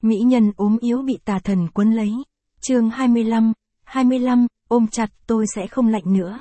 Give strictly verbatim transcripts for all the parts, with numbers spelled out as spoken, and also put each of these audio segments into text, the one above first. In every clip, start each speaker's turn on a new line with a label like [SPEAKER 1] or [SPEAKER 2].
[SPEAKER 1] Mỹ nhân ốm yếu bị tà thần quấn lấy. Chương hai mươi lăm, hai mươi lăm, ôm chặt tôi sẽ không lạnh nữa.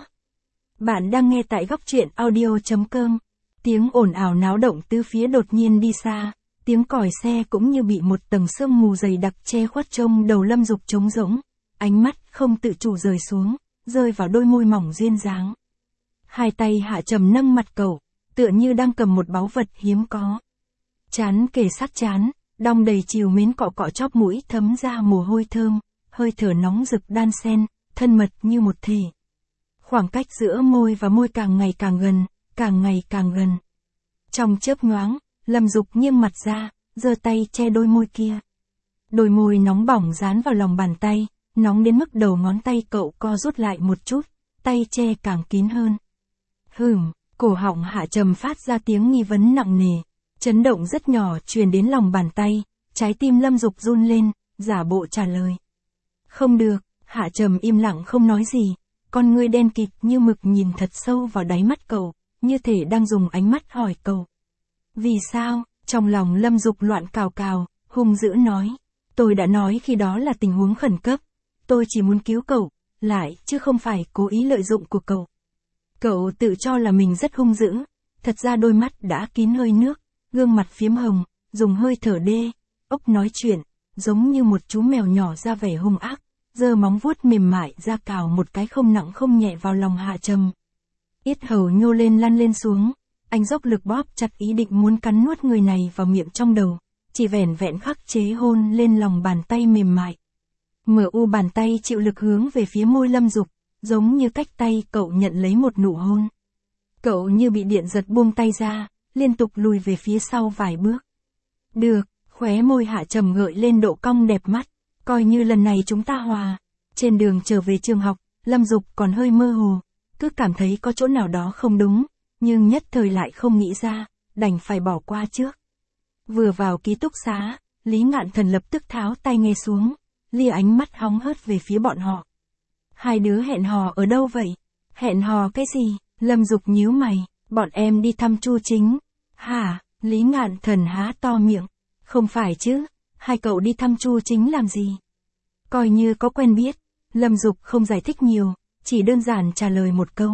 [SPEAKER 1] Bạn đang nghe tại góc truyện audio.com. Tiếng ồn ào náo động tứ phía đột nhiên đi xa, tiếng còi xe cũng như bị một tầng sương mù dày đặc che khuất trông đầu Lâm Dục trống rỗng, ánh mắt không tự chủ rời xuống, rơi vào đôi môi mỏng duyên dáng. Hai tay Hạ Trầm nâng mặt cậu, tựa như đang cầm một báu vật hiếm có. Trán kề sát trán, đong đầy trìu mến cọ cọ chóp mũi thấm ra mồ hôi thơm, hơi thở nóng rực đan xen, thân mật như một thể. Khoảng cách giữa môi và môi càng ngày càng gần, càng ngày càng gần. Trong chớp nhoáng, Lâm Dục nghiêng mặt ra, giơ tay che đôi môi kia. Đôi môi nóng bỏng dán vào lòng bàn tay, nóng đến mức đầu ngón tay cậu co rút lại một chút, tay che càng kín hơn. Hừm, cổ họng Hạ Trầm phát ra tiếng nghi vấn nặng nề, chấn động rất nhỏ truyền đến lòng bàn tay, trái tim Lâm Dục run lên, giả bộ trả lời. Không được, Hạ Trầm im lặng không nói gì, con ngươi đen kịt như mực nhìn thật sâu vào đáy mắt cậu, như thể đang dùng ánh mắt hỏi cậu. Vì sao? Trong lòng Lâm Dục loạn cào cào, hung dữ nói. Tôi đã nói khi đó là tình huống khẩn cấp, tôi chỉ muốn cứu cậu, lại, chứ không phải cố ý lợi dụng của cậu. Cậu tự cho là mình rất hung dữ, thật ra đôi mắt đã kín hơi nước, gương mặt phiếm hồng, dùng hơi thở đê, ốc nói chuyện, giống như một chú mèo nhỏ ra vẻ hung ác, giơ móng vuốt mềm mại ra cào một cái không nặng không nhẹ vào lòng Hạ Trầm. Yết hầu nhô lên lăn lên xuống, anh dốc lực bóp chặt ý định muốn cắn nuốt người này vào miệng trong đầu, chỉ vẻn vẹn khắc chế hôn lên lòng bàn tay mềm mại. Mở u bàn tay chịu lực hướng về phía môi Lâm Dục, giống như cách tay cậu nhận lấy một nụ hôn. Cậu như bị điện giật buông tay ra, liên tục lùi về phía sau vài bước. Được, khóe môi Hạ Trầm gợi lên độ cong đẹp mắt, coi như lần này chúng ta hòa. Trên đường trở về trường học, Lâm Dục còn hơi mơ hồ, cứ cảm thấy có chỗ nào đó không đúng, nhưng nhất thời lại không nghĩ ra, đành phải bỏ qua trước. Vừa vào ký túc xá, Lý Ngạn Thần lập tức tháo tai nghe xuống, lia ánh mắt hóng hớt về phía bọn họ. Hai đứa hẹn hò ở đâu vậy? Hẹn hò cái gì? Lâm Dục nhíu mày, bọn em đi thăm Chu Chính. Hả? Lý Ngạn Thần há to miệng. Không phải chứ, hai cậu đi thăm Chu Chính làm gì? Coi như có quen biết. Lâm Dục không giải thích nhiều, chỉ đơn giản trả lời một câu.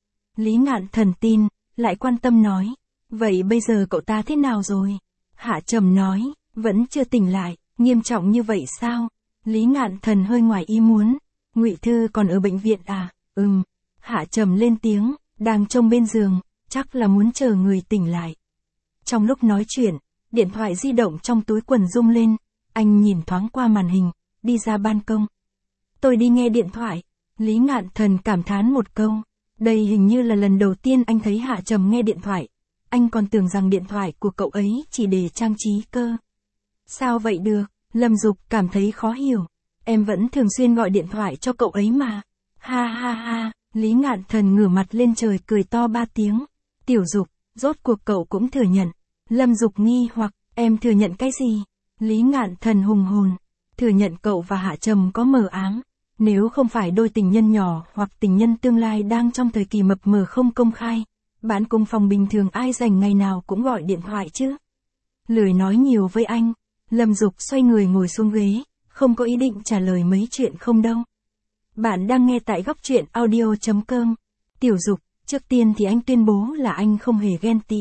[SPEAKER 1] Lý Ngạn Thần tin, lại quan tâm nói. Vậy bây giờ cậu ta thế nào rồi? Hạ Trầm nói, vẫn chưa tỉnh lại, nghiêm trọng như vậy sao? Lý Ngạn Thần hơi ngoài ý muốn. Ngụy Thư còn ở bệnh viện à? Ừm. Hạ Trầm lên tiếng, đang trông bên giường, chắc là muốn chờ người tỉnh lại. Trong lúc nói chuyện, điện thoại di động trong túi quần rung lên, anh nhìn thoáng qua màn hình, đi ra ban công. Tôi đi nghe điện thoại. Lý Ngạn Thần cảm thán một câu, đây hình như là lần đầu tiên anh thấy Hạ Trầm nghe điện thoại, anh còn tưởng rằng điện thoại của cậu ấy chỉ để trang trí cơ. Sao vậy được? Lâm Dục cảm thấy khó hiểu. Em vẫn thường xuyên gọi điện thoại cho cậu ấy mà. Ha ha ha, Lý Ngạn Thần ngửa mặt lên trời cười to ba tiếng. Tiểu Dục, rốt cuộc cậu cũng thừa nhận. Lâm Dục nghi hoặc, em thừa nhận cái gì? Lý Ngạn Thần hùng hồn, thừa nhận cậu và Hạ Trầm có mờ ám. Nếu không phải đôi tình nhân nhỏ hoặc tình nhân tương lai đang trong thời kỳ mập mờ không công khai, bạn cùng phòng bình thường ai rảnh ngày nào cũng gọi điện thoại chứ. Lười nói nhiều với anh, Lâm Dục xoay người ngồi xuống ghế, không có ý định trả lời mấy chuyện không đâu. Bạn đang nghe tại góc truyện audio.com. Tiểu Dục, trước tiên thì anh tuyên bố là anh không hề ghen tị.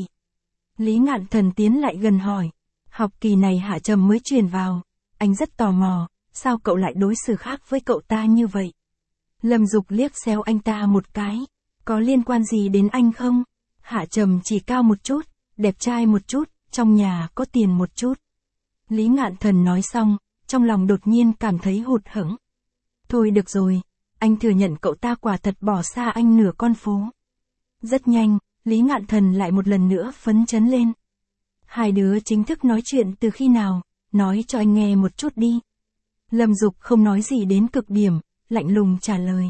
[SPEAKER 1] Lý Ngạn Thần tiến lại gần hỏi. Học kỳ này Hạ Trầm mới truyền vào, anh rất tò mò, sao cậu lại đối xử khác với cậu ta như vậy? Lâm Dục liếc xéo anh ta một cái. Có liên quan gì đến anh không? Hạ Trầm chỉ cao một chút, đẹp trai một chút, trong nhà có tiền một chút. Lý Ngạn Thần nói xong, trong lòng đột nhiên cảm thấy hụt hẫng. Thôi được rồi, anh thừa nhận cậu ta quả thật bỏ xa anh nửa con phố. Rất nhanh, Lý Ngạn Thần lại một lần nữa phấn chấn lên. Hai đứa chính thức nói chuyện từ khi nào, nói cho anh nghe một chút đi. Lâm Dục không nói gì đến cực điểm, lạnh lùng trả lời.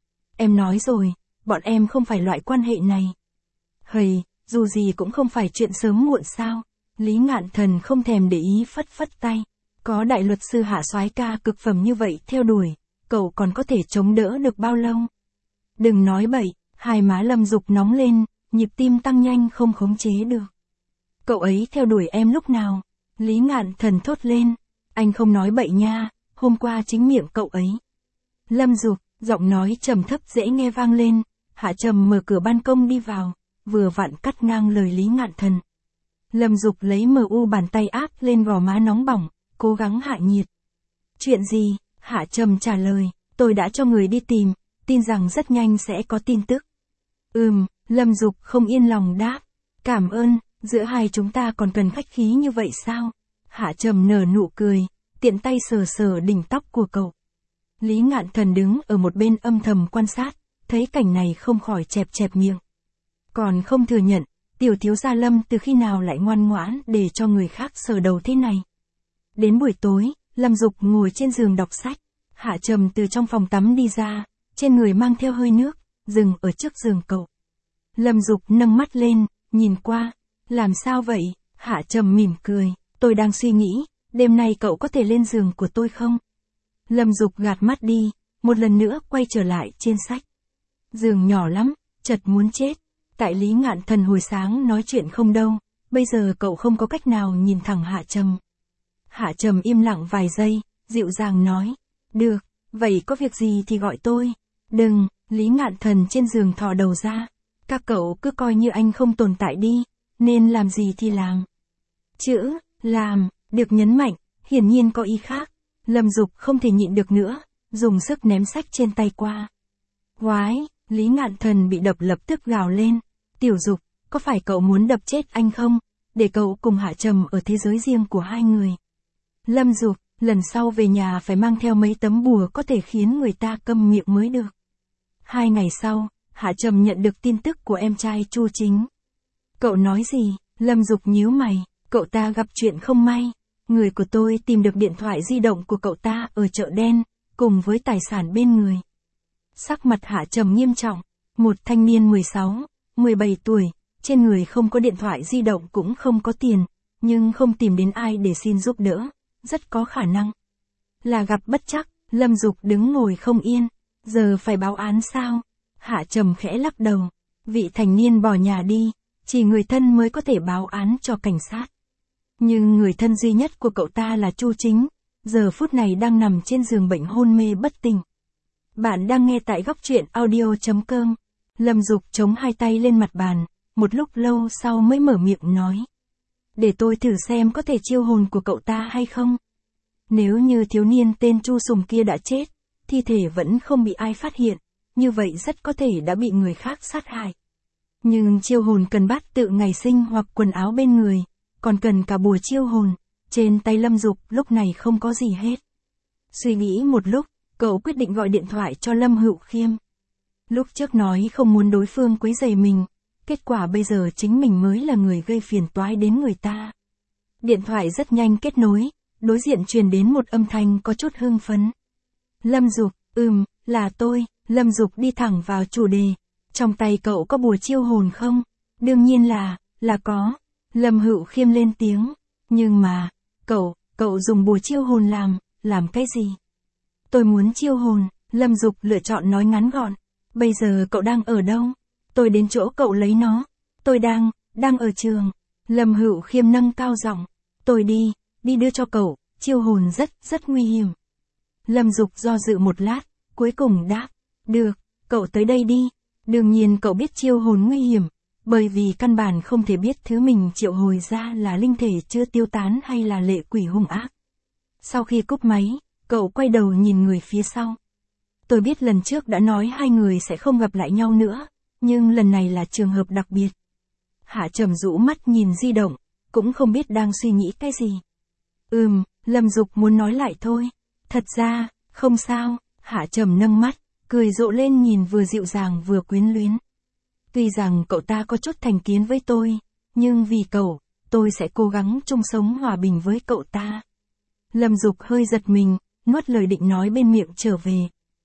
[SPEAKER 1] Em nói rồi, bọn em không phải loại quan hệ này. Hầy, dù gì cũng không phải chuyện sớm muộn sao. Lý Ngạn Thần không thèm để ý phất phất tay. Có đại luật sư Hạ soái ca cực phẩm như vậy theo đuổi, cậu còn có thể chống đỡ được bao lâu? Đừng nói bậy, hai má Lâm Dục nóng lên, nhịp tim tăng nhanh không khống chế được. Cậu ấy theo đuổi em lúc nào? Lý Ngạn Thần thốt lên. Anh không nói bậy nha, hôm qua chính miệng cậu ấy. Lâm Dục, giọng nói trầm thấp dễ nghe vang lên, Hạ Trầm mở cửa ban công đi vào, vừa vặn cắt ngang lời Lý Ngạn Thần. Lâm Dục lấy mờ u bàn tay áp lên gò má nóng bỏng, cố gắng hạ nhiệt. Chuyện gì? Hạ Trầm trả lời, tôi đã cho người đi tìm, tin rằng rất nhanh sẽ có tin tức. Ừm, Lâm Dục không yên lòng đáp. Cảm ơn, giữa hai chúng ta còn cần khách khí như vậy sao? Hạ Trầm nở nụ cười, tiện tay sờ sờ đỉnh tóc của cậu. Lý Ngạn Thần đứng ở một bên âm thầm quan sát, thấy cảnh này không khỏi chẹp chẹp miệng. Còn không thừa nhận, tiểu thiếu gia Lâm từ khi nào lại ngoan ngoãn để cho người khác sờ đầu thế này. Đến buổi tối, Lâm Dục ngồi trên giường đọc sách, Hạ Trầm từ trong phòng tắm đi ra, trên người mang theo hơi nước, dừng ở trước giường cậu. Lâm Dục nâng mắt lên, nhìn qua, làm sao vậy? Hạ Trầm mỉm cười, tôi đang suy nghĩ, đêm nay cậu có thể lên giường của tôi không? Lâm Dục gạt mắt đi, một lần nữa quay trở lại trên sách. Giường nhỏ lắm, chật muốn chết. Tại Lý Ngạn Thần hồi sáng nói chuyện không đâu, bây giờ cậu không có cách nào nhìn thẳng Hạ Trầm. Hạ Trầm im lặng vài giây, dịu dàng nói, được, vậy có việc gì thì gọi tôi. Đừng, Lý Ngạn Thần trên giường thò đầu ra, các cậu cứ coi như anh không tồn tại đi, nên làm gì thì làm. Chữ, làm, được nhấn mạnh, hiển nhiên có ý khác. Lâm Dục không thể nhịn được nữa, dùng sức ném sách trên tay qua. Quái, Lý Ngạn Thần bị đập lập tức gào lên. Tiểu Dục, có phải cậu muốn đập chết anh không? Để cậu cùng Hạ Trầm ở thế giới riêng của hai người. Lâm Dục, lần sau về nhà phải mang theo mấy tấm bùa có thể khiến người ta câm miệng mới được. Hai ngày sau, Hạ Trầm nhận được tin tức của em trai Chu Chính. Cậu nói gì? Lâm Dục nhíu mày, cậu ta gặp chuyện không may. Người của tôi tìm được điện thoại di động của cậu ta ở chợ đen, cùng với tài sản bên người. Sắc mặt Hạ Trầm nghiêm trọng, một thanh niên mười sáu, mười bảy tuổi, trên người không có điện thoại di động cũng không có tiền, nhưng không tìm đến ai để xin giúp đỡ, rất có khả năng là gặp bất trắc. Lâm Dục đứng ngồi không yên, giờ phải báo án sao? Hạ Trầm khẽ lắc đầu, vị thành niên bỏ nhà đi, chỉ người thân mới có thể báo án cho cảnh sát. Nhưng người thân duy nhất của cậu ta là Chu Chính, giờ phút này đang nằm trên giường bệnh hôn mê bất tỉnh. Bạn đang nghe tại góc truyện audio chấm com. Lâm Dục chống hai tay lên mặt bàn, một lúc lâu sau mới mở miệng nói. Để tôi thử xem có thể chiêu hồn của cậu ta hay không. Nếu như thiếu niên tên Chu Sùng kia đã chết, thi thể vẫn không bị ai phát hiện, như vậy rất có thể đã bị người khác sát hại. Nhưng chiêu hồn cần bát tự ngày sinh hoặc quần áo bên người, còn cần cả bùa chiêu hồn, trên tay Lâm Dục lúc này không có gì hết. Suy nghĩ một lúc, cậu quyết định gọi điện thoại cho Lâm Hữu Khiêm. Lúc trước nói không muốn đối phương quấy rầy mình, kết quả bây giờ chính mình mới là người gây phiền toái đến người ta. Điện thoại rất nhanh kết nối, đối diện truyền đến một âm thanh có chút hưng phấn. Lâm Dục, ừm, là tôi. Lâm Dục đi thẳng vào chủ đề. Trong tay cậu có bùa chiêu hồn không? Đương nhiên là, là có. Lâm Hữu Khiêm lên tiếng. Nhưng mà, cậu, cậu dùng bùa chiêu hồn làm, làm cái gì? Tôi muốn chiêu hồn. Lâm Dục lựa chọn nói ngắn gọn. Bây giờ cậu đang ở đâu? Tôi đến chỗ cậu lấy nó. Tôi đang, đang ở trường. Lâm Hữu Khiêm nâng cao giọng. Tôi đi, đi đưa cho cậu, chiêu hồn rất, rất nguy hiểm. Lâm Dục do dự một lát, cuối cùng đáp. Được, cậu tới đây đi. Đương nhiên cậu biết chiêu hồn nguy hiểm, bởi vì căn bản không thể biết thứ mình triệu hồi ra là linh thể chưa tiêu tán hay là lệ quỷ hung ác. Sau khi cúp máy, cậu quay đầu nhìn người phía sau. Tôi biết lần trước đã nói hai người sẽ không gặp lại nhau nữa, nhưng lần này là trường hợp đặc biệt. Hạ Trầm rũ mắt nhìn di động, cũng không biết đang suy nghĩ cái gì. Ừm, Lâm Dục muốn nói lại thôi. Thật ra, không sao. Hạ Trầm nâng mắt, cười rộ lên nhìn vừa dịu dàng vừa quyến luyến. Tuy rằng cậu ta có chút thành kiến với tôi, nhưng vì cậu, tôi sẽ cố gắng chung sống hòa bình với cậu ta. Lâm Dục hơi giật mình, nuốt lời định nói bên miệng trở về.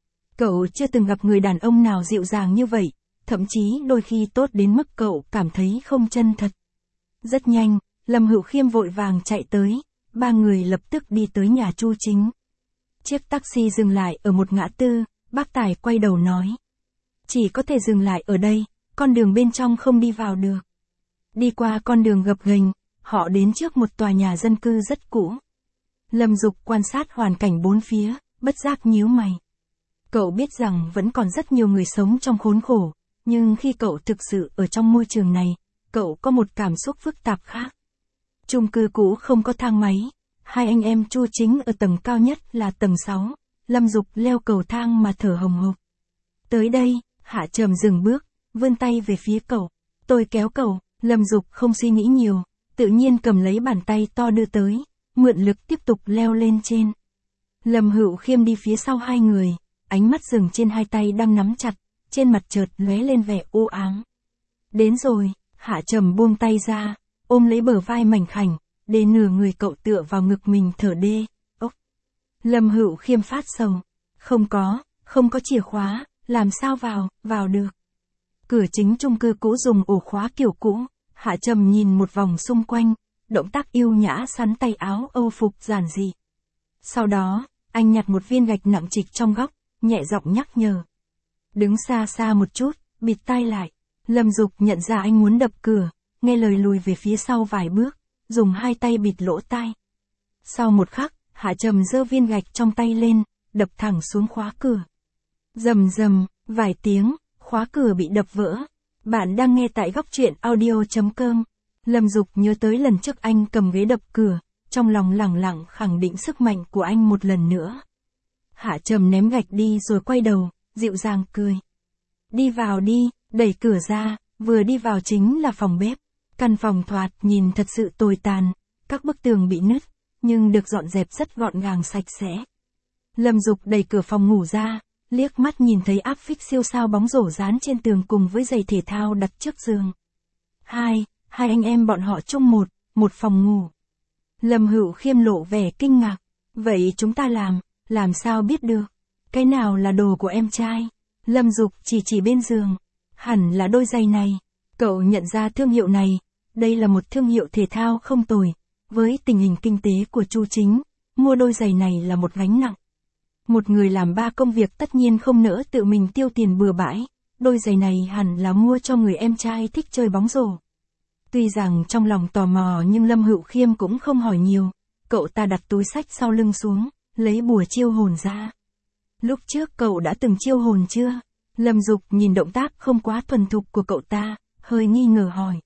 [SPEAKER 1] Cậu chưa từng gặp người đàn ông nào dịu dàng như vậy, thậm chí đôi khi tốt đến mức cậu cảm thấy không chân thật. Rất nhanh, Lâm Hữu Khiêm vội vàng chạy tới, ba người lập tức đi tới nhà Chu Chính. Chiếc taxi dừng lại ở một ngã tư, bác tài quay đầu nói. Chỉ có thể dừng lại ở đây, con đường bên trong không đi vào được. Đi qua con đường gập ghềnh, họ đến trước một tòa nhà dân cư rất cũ. Lâm Dục quan sát hoàn cảnh bốn phía, bất giác nhíu mày. Cậu biết rằng vẫn còn rất nhiều người sống trong khốn khổ, nhưng khi cậu thực sự ở trong môi trường này, cậu có một cảm xúc phức tạp khác. Chung cư cũ không có thang máy, hai anh em Chu Chính ở tầng cao nhất là tầng sáu, Lâm Dục leo cầu thang mà thở hồng hộc. Tới đây, Hạ Trầm dừng bước, vươn tay về phía cậu. Tôi kéo cậu, Lâm Dục không suy nghĩ nhiều, tự nhiên cầm lấy bàn tay to đưa tới, mượn lực tiếp tục leo lên trên. Lâm Hữu Khiêm đi phía sau hai người, ánh mắt dừng trên hai tay đang nắm chặt, trên mặt chợt lóe lên vẻ u ám. Đến rồi, Hạ Trầm buông tay ra, ôm lấy bờ vai mảnh khảnh, để nửa người cậu tựa vào ngực mình thở đê. Ốc! Lâm Hữu Khiêm phát sầu. Không có, không có chìa khóa, làm sao vào, vào được. Cửa chính chung cư cũ dùng ổ khóa kiểu cũ, Hạ Trầm nhìn một vòng xung quanh, động tác yêu nhã sắn tay áo Âu phục giản dị. Sau đó, anh nhặt một viên gạch nặng trịch trong góc, nhẹ giọng nhắc nhở. Đứng xa xa một chút, bịt tai lại. Lâm Dục nhận ra anh muốn đập cửa, nghe lời lùi về phía sau vài bước, dùng hai tay bịt lỗ tai. Sau một khắc, Hạ Trầm giơ viên gạch trong tay lên, đập thẳng xuống khóa cửa. Rầm rầm, vài tiếng, khóa cửa bị đập vỡ. Bạn đang nghe tại góc truyện audio chấm com. Lâm Dục nhớ tới lần trước anh cầm ghế đập cửa, trong lòng lẳng lặng khẳng định sức mạnh của anh một lần nữa. Hạ Trầm ném gạch đi rồi quay đầu, dịu dàng cười. Đi vào đi, đẩy cửa ra, vừa đi vào chính là phòng bếp. Căn phòng thoạt nhìn thật sự tồi tàn, các bức tường bị nứt, nhưng được dọn dẹp rất gọn gàng sạch sẽ. Lâm Dục đẩy cửa phòng ngủ ra, liếc mắt nhìn thấy áp phích siêu sao bóng rổ dán trên tường cùng với giày thể thao đặt trước giường. Hai, hai anh em bọn họ chung một, một phòng ngủ. Lâm Hữu Khiêm lộ vẻ kinh ngạc. Vậy chúng ta làm, làm sao biết được? Cái nào là đồ của em trai? Lâm Dục chỉ chỉ bên giường. Hẳn là đôi giày này. Cậu nhận ra thương hiệu này. Đây là một thương hiệu thể thao không tồi. Với tình hình kinh tế của Chu Chính, mua đôi giày này là một gánh nặng. Một người làm ba công việc tất nhiên không nỡ tự mình tiêu tiền bừa bãi. Đôi giày này hẳn là mua cho người em trai thích chơi bóng rổ. Tuy rằng trong lòng tò mò nhưng Lâm Hữu Khiêm cũng không hỏi nhiều. Cậu ta đặt túi xách sau lưng xuống, lấy bùa chiêu hồn ra. Lúc trước cậu đã từng chiêu hồn chưa? Lâm Dục nhìn động tác không quá thuần thục của cậu ta, hơi nghi ngờ hỏi.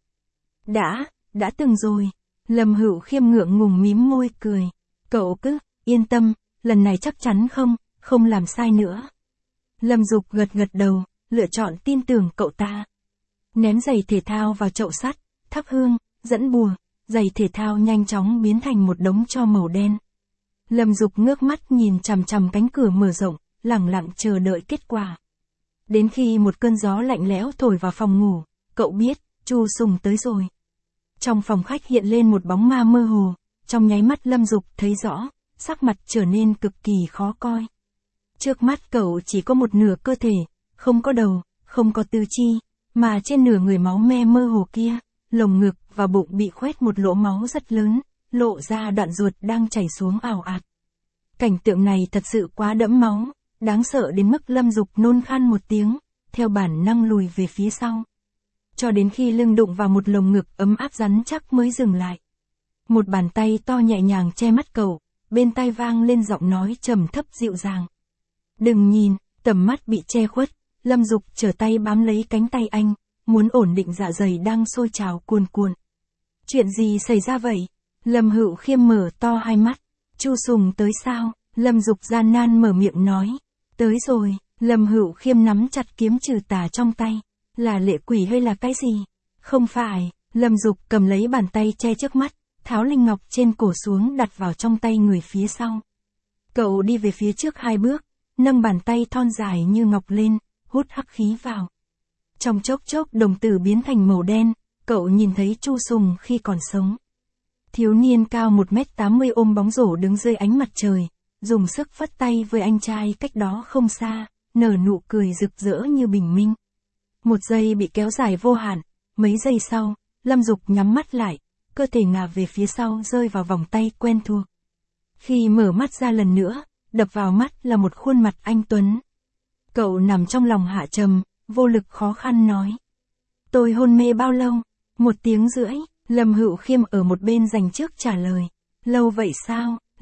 [SPEAKER 1] Đã, đã từng rồi. Lâm Hữu Khiêm ngượng ngùng mím môi cười. Cậu cứ, yên tâm, lần này chắc chắn không, không làm sai nữa. Lâm Dục gật gật đầu, lựa chọn tin tưởng cậu ta. Ném giày thể thao vào chậu sắt, thắp hương, dẫn bùa, giày thể thao nhanh chóng biến thành một đống tro màu đen. Lâm Dục ngước mắt nhìn chằm chằm cánh cửa mở rộng, lẳng lặng chờ đợi kết quả. Đến khi một cơn gió lạnh lẽo thổi vào phòng ngủ, cậu biết, Chu Sùng tới rồi. Trong phòng khách hiện lên một bóng ma mơ hồ, trong nháy mắt Lâm Dục thấy rõ, sắc mặt trở nên cực kỳ khó coi. Trước mắt cậu chỉ có một nửa cơ thể, không có đầu, không có tứ chi, mà trên nửa người máu me mơ hồ kia, lồng ngực và bụng bị khoét một lỗ máu rất lớn, lộ ra đoạn ruột đang chảy xuống ào ạt. Cảnh tượng này thật sự quá đẫm máu, đáng sợ đến mức Lâm Dục nôn khan một tiếng, theo bản năng lùi về phía sau. Cho đến khi lưng đụng vào một lồng ngực ấm áp rắn chắc mới dừng lại. Một bàn tay to nhẹ nhàng che mắt cậu, bên tai vang lên giọng nói trầm thấp dịu dàng. Đừng nhìn, tầm mắt bị che khuất, Lâm Dục trở tay bám lấy cánh tay anh, muốn ổn định dạ dày đang sôi trào cuồn cuộn. Chuyện gì xảy ra vậy? Lâm Hữu Khiêm mở to hai mắt. Chu Sùng tới sao? Lâm Dục gian nan mở miệng nói. Tới rồi. Lâm Hữu Khiêm nắm chặt kiếm trừ tà trong tay. Là lệ quỷ hay là cái gì? Không phải. Lâm Dục cầm lấy bàn tay che trước mắt, tháo linh ngọc trên cổ xuống đặt vào trong tay người phía sau. Cậu đi về phía trước hai bước, nâng bàn tay thon dài như ngọc lên, hút hắc khí vào. Trong chốc chốc đồng tử biến thành màu đen, cậu nhìn thấy Chu Sùng khi còn sống. Thiếu niên cao một mét tám mươi ôm bóng rổ đứng dưới ánh mặt trời, dùng sức phất tay với anh trai cách đó không xa, nở nụ cười rực rỡ như bình minh. Một giây bị kéo dài vô hạn, mấy giây sau, Lâm Dục nhắm mắt lại, cơ thể ngả về phía sau rơi vào vòng tay quen thuộc. Khi mở mắt ra lần nữa, đập vào mắt là một khuôn mặt anh tuấn. Cậu nằm trong lòng Hạ Trầm, vô lực khó khăn nói. Tôi hôn mê bao lâu? Một tiếng rưỡi. Lâm Hữu Khiêm ở một bên dành trước trả lời. Lâu vậy sao?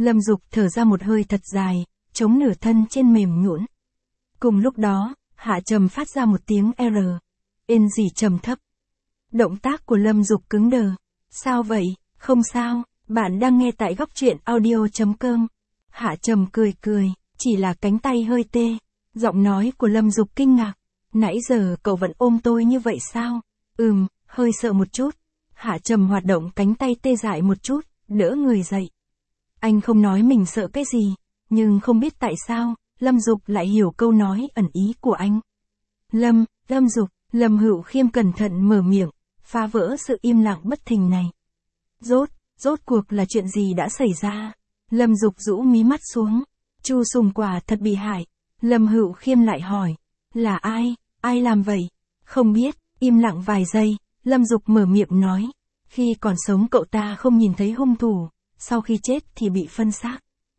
[SPEAKER 1] Lâm Dục thở ra một hơi thật dài, chống nửa thân trên mềm nhũn. Cùng lúc đó, Hạ Trầm phát ra một tiếng R. Ên gì trầm thấp. Động tác của Lâm Dục cứng đờ. Sao vậy? Không sao, bạn đang nghe tại góc truyện audio.com. Hạ Trầm cười cười, chỉ là cánh tay hơi tê. Giọng nói của Lâm Dục kinh ngạc. Nãy giờ cậu vẫn ôm tôi như vậy sao? Ừm, hơi sợ một chút. Hạ Trầm hoạt động cánh tay tê dại một chút, đỡ người dậy. Anh không nói mình sợ cái gì, nhưng không biết tại sao, Lâm Dục lại hiểu câu nói ẩn ý của anh. Lâm, Lâm Dục, Lâm Hữu Khiêm cẩn thận mở miệng, phá vỡ sự im lặng bất thình này. Rốt, rốt cuộc là chuyện gì đã xảy ra? Lâm Dục rũ mí mắt xuống. Chu Sùng quả thật bị hại. Lâm Hữu Khiêm lại hỏi. Là ai? Ai làm vậy? Không biết, im lặng vài giây, Lâm Dục mở miệng nói. Khi còn sống cậu ta không nhìn thấy hung thủ, sau khi chết thì bị phân xác.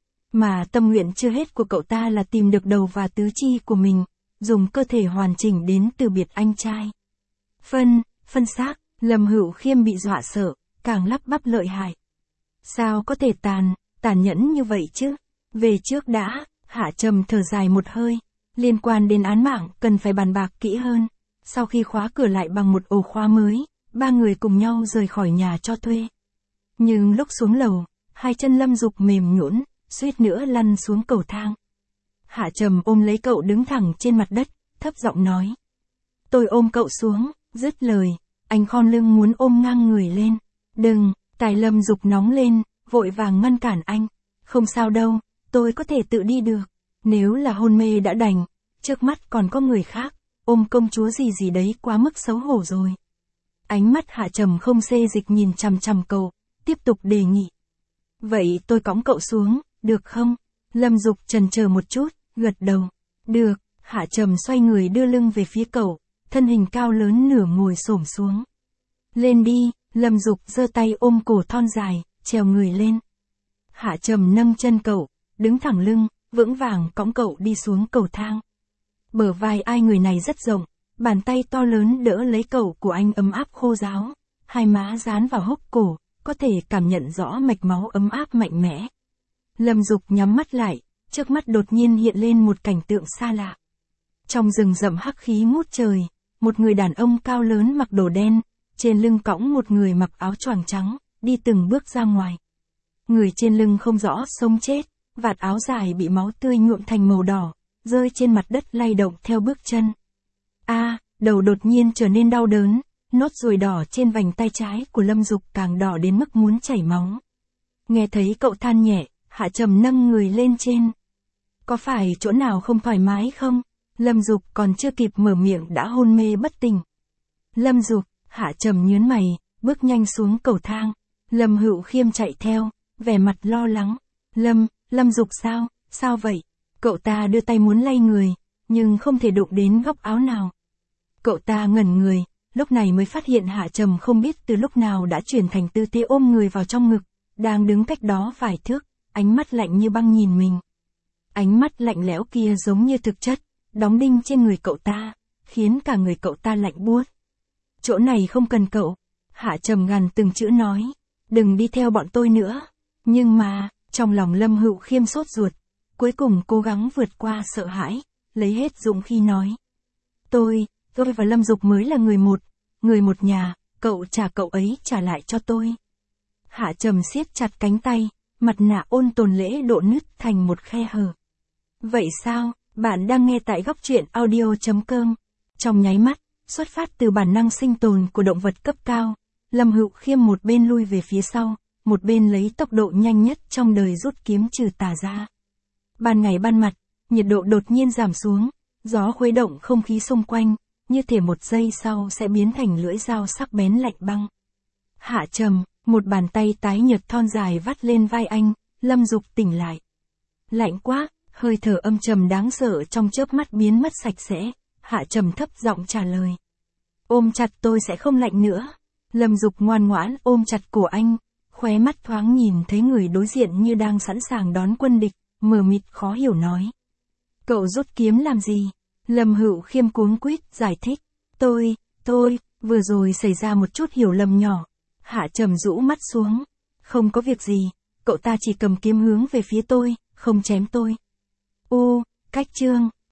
[SPEAKER 1] Mà tâm nguyện chưa hết của cậu ta là tìm được đầu và tứ chi của mình, dùng cơ thể hoàn chỉnh đến từ biệt anh trai. Phân, phân xác, Lâm Hữu Khiêm bị dọa sợ, càng lắp bắp lợi hại. Sao có thể tàn, tàn nhẫn như vậy chứ? Về trước đã, Hạ Trầm thở dài một hơi. Liên quan đến án mạng cần phải bàn bạc kỹ hơn. Sau khi khóa cửa lại bằng một ổ khóa mới, ba người cùng nhau rời khỏi nhà cho thuê. Nhưng lúc xuống lầu, hai chân Lâm Dục mềm nhũn, suýt nữa lăn xuống cầu thang. Hạ Trầm ôm lấy cậu đứng thẳng trên mặt đất, thấp giọng nói. Tôi ôm cậu xuống, dứt lời, anh khom lưng muốn ôm ngang người lên. Đừng, tài Lâm Dục nóng lên, vội vàng ngăn cản anh. Không sao đâu, tôi có thể tự đi được. Nếu là hôn mê đã đành, trước mắt còn có người khác, ôm công chúa gì gì đấy quá mức xấu hổ rồi. Ánh mắt Hạ Trầm không xê dịch nhìn chằm chằm cậu, tiếp tục đề nghị. Vậy tôi cõng cậu xuống, được không? Lâm Dục chần chờ một chút, gật đầu. Được, Hạ Trầm xoay người đưa lưng về phía cậu, thân hình cao lớn nửa ngồi xổm xuống. Lên đi, Lâm Dục giơ tay ôm cổ thon dài, trèo người lên. Hạ Trầm nâng chân cậu, đứng thẳng lưng, vững vàng cõng cậu đi xuống cầu thang. Bờ vai ai người này rất rộng, bàn tay to lớn đỡ lấy cậu của anh ấm áp khô ráo, hai má dán vào hốc cổ, có thể cảm nhận rõ mạch máu ấm áp mạnh mẽ. Lâm Dục nhắm mắt lại, trước mắt đột nhiên hiện lên một cảnh tượng xa lạ. Trong rừng rậm hắc khí ngút trời, một người đàn ông cao lớn mặc đồ đen, trên lưng cõng một người mặc áo choàng trắng, đi từng bước ra ngoài. Người trên lưng không rõ sống chết, vạt áo dài bị máu tươi nhuộm thành màu đỏ, rơi trên mặt đất lay động theo bước chân. A, à, đầu đột nhiên trở nên đau đớn, nốt ruồi đỏ trên vành tay trái của Lâm Dục càng đỏ đến mức muốn chảy máu. Nghe thấy cậu than nhẹ, Hạ Trầm nâng người lên trên. Có phải chỗ nào không thoải mái không? Lâm Dục còn chưa kịp mở miệng đã hôn mê bất tỉnh. Lâm Dục, Hạ Trầm nhướng mày, bước nhanh xuống cầu thang. Lâm Hữu Khiêm chạy theo, vẻ mặt lo lắng. Lâm, Lâm Dục sao, sao vậy? Cậu ta đưa tay muốn lay người, nhưng không thể đụng đến góc áo nào. Cậu ta ngẩn người, lúc này mới phát hiện Hạ Trầm không biết từ lúc nào đã chuyển thành tư thế ôm người vào trong ngực, đang đứng cách đó vài thước, ánh mắt lạnh như băng nhìn mình. Ánh mắt lạnh lẽo kia giống như thực chất, đóng đinh trên người cậu ta, khiến cả người cậu ta lạnh buốt. Chỗ này không cần cậu. Hạ Trầm gằn từng chữ nói, đừng đi theo bọn tôi nữa. Nhưng mà, trong lòng Lâm Hữu Khiêm sốt ruột, cuối cùng cố gắng vượt qua sợ hãi, lấy hết dũng khí nói. Tôi, tôi và Lâm Dục mới là người một, người một nhà, cậu trả cậu ấy trả lại cho tôi. Hạ Trầm siết chặt cánh tay, mặt nạ ôn tồn lễ độ nứt thành một khe hở. Vậy sao, bạn đang nghe tại góc truyện audio.com. Trong nháy mắt, xuất phát từ bản năng sinh tồn của động vật cấp cao, Lâm Hữu Khiêm một bên lui về phía sau, một bên lấy tốc độ nhanh nhất trong đời rút kiếm trừ tà ra. Ban ngày ban mặt, nhiệt độ đột nhiên giảm xuống, gió khuấy động không khí xung quanh, như thể một giây sau sẽ biến thành lưỡi dao sắc bén lạnh băng. Hạ Trầm, một bàn tay tái nhợt thon dài vắt lên vai anh, Lâm Dục tỉnh lại. Lạnh quá, hơi thở âm trầm đáng sợ trong chớp mắt biến mất sạch sẽ, Hạ Trầm thấp giọng trả lời. Ôm chặt tôi sẽ không lạnh nữa. Lâm Dục ngoan ngoãn ôm chặt cổ anh, khóe mắt thoáng nhìn thấy người đối diện như đang sẵn sàng đón quân địch, mờ mịt khó hiểu nói. Cậu rút kiếm làm gì? Lâm Hữu Khiêm cuống quýt giải thích. Tôi, tôi, vừa rồi xảy ra một chút hiểu lầm nhỏ. Hạ Trầm rũ mắt xuống. Không có việc gì, cậu ta chỉ cầm kiếm hướng về phía tôi, không chém tôi. U, cách chương.